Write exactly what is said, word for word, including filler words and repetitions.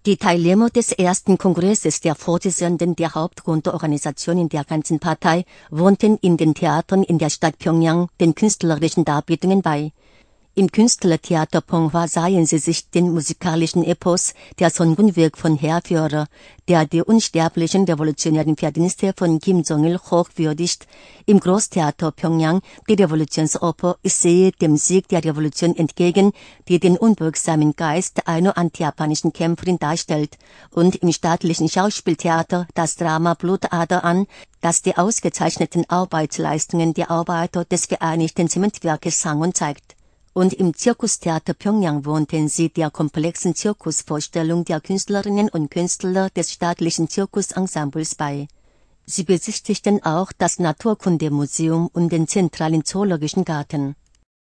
Die Teilnehmer des ersten Kongresses der Vorsitzenden der Hauptgrundorganisation in der ganzen Partei wohnten in den Theatern in der Stadt Pjöngjang den künstlerischen Darbietungen bei. Im Künstlertheater Ponghwa sahen sie sich den musikalischen Epos der Songun-Werk von Heerführer, der die unsterblichen revolutionären Verdienste von Kim Jong-il hochwürdigt. Im Großtheater Pjöngjang die Revolutionsoper Ich sehe dem Sieg der Revolution entgegen, die den unbeugsamen Geist einer antijapanischen Kämpferin darstellt, und im staatlichen Schauspieltheater das Drama Blutader an, das die ausgezeichneten Arbeitsleistungen der Arbeiter des Geeinigten Zementwerkes sang und zeigt. Und im Zirkustheater Pjöngjang wohnten sie der komplexen Zirkusvorstellung der Künstlerinnen und Künstler des staatlichen Zirkusensembles bei. Sie besichtigten auch das Naturkundemuseum und den zentralen Zoologischen Garten.